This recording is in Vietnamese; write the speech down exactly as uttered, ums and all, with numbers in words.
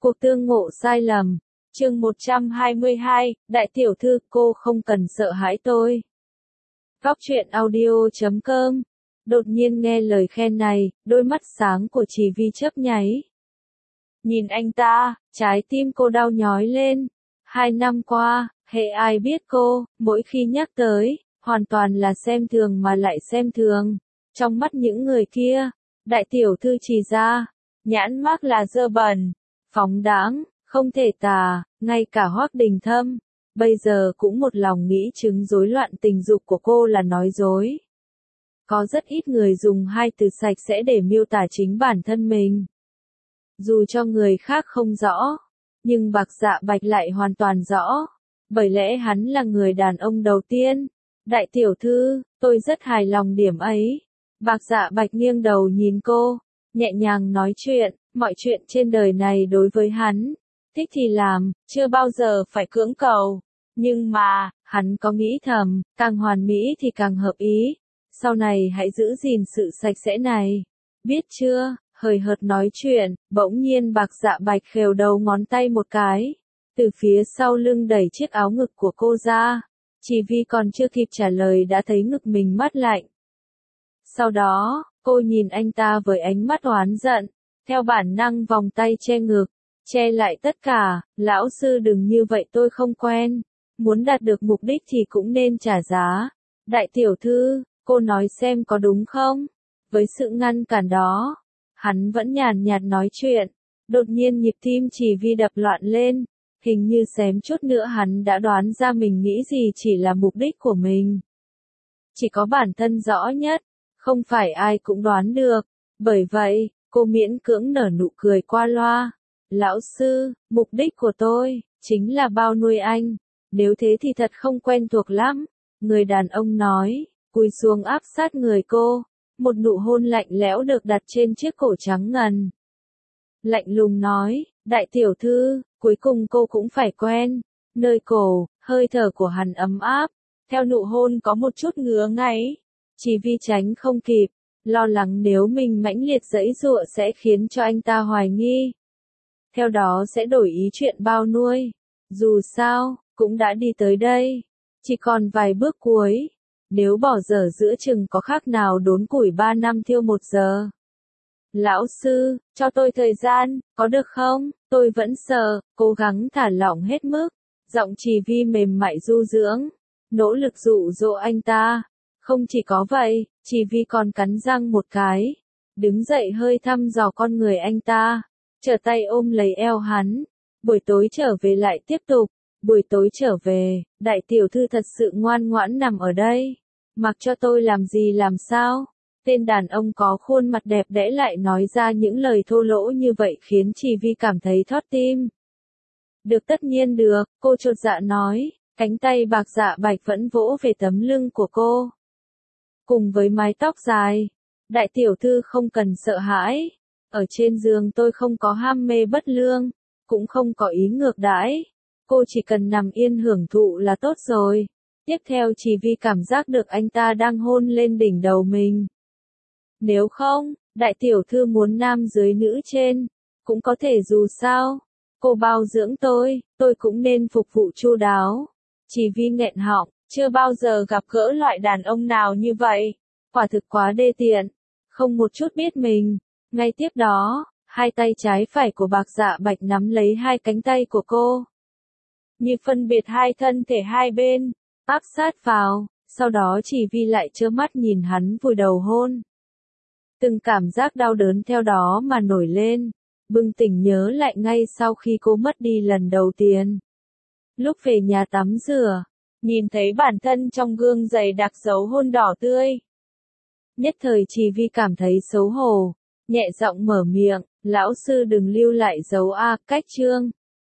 Cuộc tương ngộ sai lầm. Chương một trăm hai mươi hai, Đại tiểu thư, cô không cần sợ hãi tôi. Góc truyện audio chấm com. Đột nhiên nghe lời khen này, đôi mắt sáng của Chỉ Vi chớp nháy. Nhìn anh ta, trái tim cô đau nhói lên. Hai năm qua, hễ ai biết cô, mỗi khi nhắc tới, hoàn toàn là xem thường mà lại xem thường. Trong mắt những người kia, đại tiểu thư Chỉ gia, nhãn mác là dơ bẩn, phóng đãng, không thể tả, ngay cả Hoắc Đình Thâm, bây giờ cũng một lòng nghĩ chứng rối loạn tình dục của cô là nói dối. Có rất ít người dùng hai từ sạch sẽ để miêu tả chính bản thân mình. Dù cho người khác không rõ, nhưng Bạc Dạ Bạch lại hoàn toàn rõ, bởi lẽ hắn là người đàn ông đầu tiên. Đại tiểu thư, tôi rất hài lòng điểm ấy. Bạc Dạ Bạch nghiêng đầu nhìn cô, nhẹ nhàng nói chuyện, mọi chuyện trên đời này đối với hắn, thích thì làm, chưa bao giờ phải cưỡng cầu. Nhưng mà, hắn có nghĩ thầm, càng hoàn mỹ thì càng hợp ý. Sau này hãy giữ gìn sự sạch sẽ này. Biết chưa? Hời hợt nói chuyện, bỗng nhiên Bạc Dạ Bạch khều đầu ngón tay một cái. Từ phía sau lưng đẩy chiếc áo ngực của cô ra. Chỉ Vi còn chưa kịp trả lời đã thấy ngực mình mát lạnh. Sau đó, cô nhìn anh ta với ánh mắt oán giận, theo bản năng vòng tay che ngực, che lại tất cả. Lão sư đừng như vậy, tôi không quen. Muốn đạt được mục đích thì cũng nên trả giá. Đại tiểu thư, cô nói xem có đúng không? Với sự ngăn cản đó, hắn vẫn nhàn nhạt nói chuyện. Đột nhiên nhịp tim Chỉ Vi đập loạn lên, hình như xém chút nữa hắn đã đoán ra mình nghĩ gì chỉ là mục đích của mình. Chỉ có bản thân rõ nhất, không phải ai cũng đoán được. Bởi vậy, cô miễn cưỡng nở nụ cười qua loa. Lão sư, mục đích của tôi, chính là bao nuôi anh. Nếu thế thì thật không quen thuộc lắm. Người đàn ông nói, cúi xuống áp sát người cô. Một nụ hôn lạnh lẽo được đặt trên chiếc cổ trắng ngần. Lạnh lùng nói, đại tiểu thư, cuối cùng cô cũng phải quen. Nơi cổ, hơi thở của hắn ấm áp. Theo nụ hôn có một chút ngứa ngáy. Chỉ Vi tránh không kịp, lo lắng nếu mình mãnh liệt giãy giụa sẽ khiến cho anh ta hoài nghi. Theo đó sẽ đổi ý chuyện bao nuôi. Dù sao, cũng đã đi tới đây. Chỉ còn vài bước cuối. Nếu bỏ dở giữa chừng có khác nào đốn củi ba năm thiêu một giờ. Lão sư, cho tôi thời gian, có được không? Tôi vẫn sợ, cố gắng thả lỏng hết mức. Giọng Chỉ Vi mềm mại du dưỡng, nỗ lực dụ dỗ anh ta. Không chỉ có vậy, Chỉ Vi còn cắn răng một cái. Đứng dậy hơi thăm dò con người anh ta. Trở tay ôm lấy eo hắn. Buổi tối trở về lại tiếp tục. Buổi tối trở về, đại tiểu thư thật sự ngoan ngoãn nằm ở đây. Mặc cho tôi làm gì làm sao? Tên đàn ông có khuôn mặt đẹp đẽ lại nói ra những lời thô lỗ như vậy khiến Chỉ Vi cảm thấy thót tim. Được, tất nhiên được, cô chột dạ nói, cánh tay Bạc Dạ Bạch vẫn vỗ về tấm lưng của cô. Cùng với mái tóc dài, đại tiểu thư không cần sợ hãi. Ở trên giường tôi không có ham mê bất lương, cũng không có ý ngược đãi. Cô chỉ cần nằm yên hưởng thụ là tốt rồi. Tiếp theo Chỉ Vi cảm giác được anh ta đang hôn lên đỉnh đầu mình. Nếu không, đại tiểu thư muốn nam dưới nữ trên, cũng có thể, dù sao. Cô bao dưỡng tôi, tôi cũng nên phục vụ chu đáo. Chỉ Vi nghẹn họng, chưa bao giờ gặp gỡ loại đàn ông nào như vậy. Quả thực quá đê tiện, không một chút biết mình. Ngay tiếp đó, hai tay trái phải của Bạc Dạ Bạch nắm lấy hai cánh tay của cô. Như phân biệt hai thân thể hai bên, áp sát vào, sau đó Chỉ Vi lại trơ mắt nhìn hắn vùi đầu hôn. Từng cảm giác đau đớn theo đó mà nổi lên, bừng tỉnh nhớ lại ngay sau khi cô mất đi lần đầu tiên. Lúc về nhà tắm rửa, nhìn thấy bản thân trong gương dày đặc dấu hôn đỏ tươi. Nhất thời Chỉ Vi cảm thấy xấu hổ, nhẹ giọng mở miệng, lão sư đừng lưu lại dấu A, cách chương.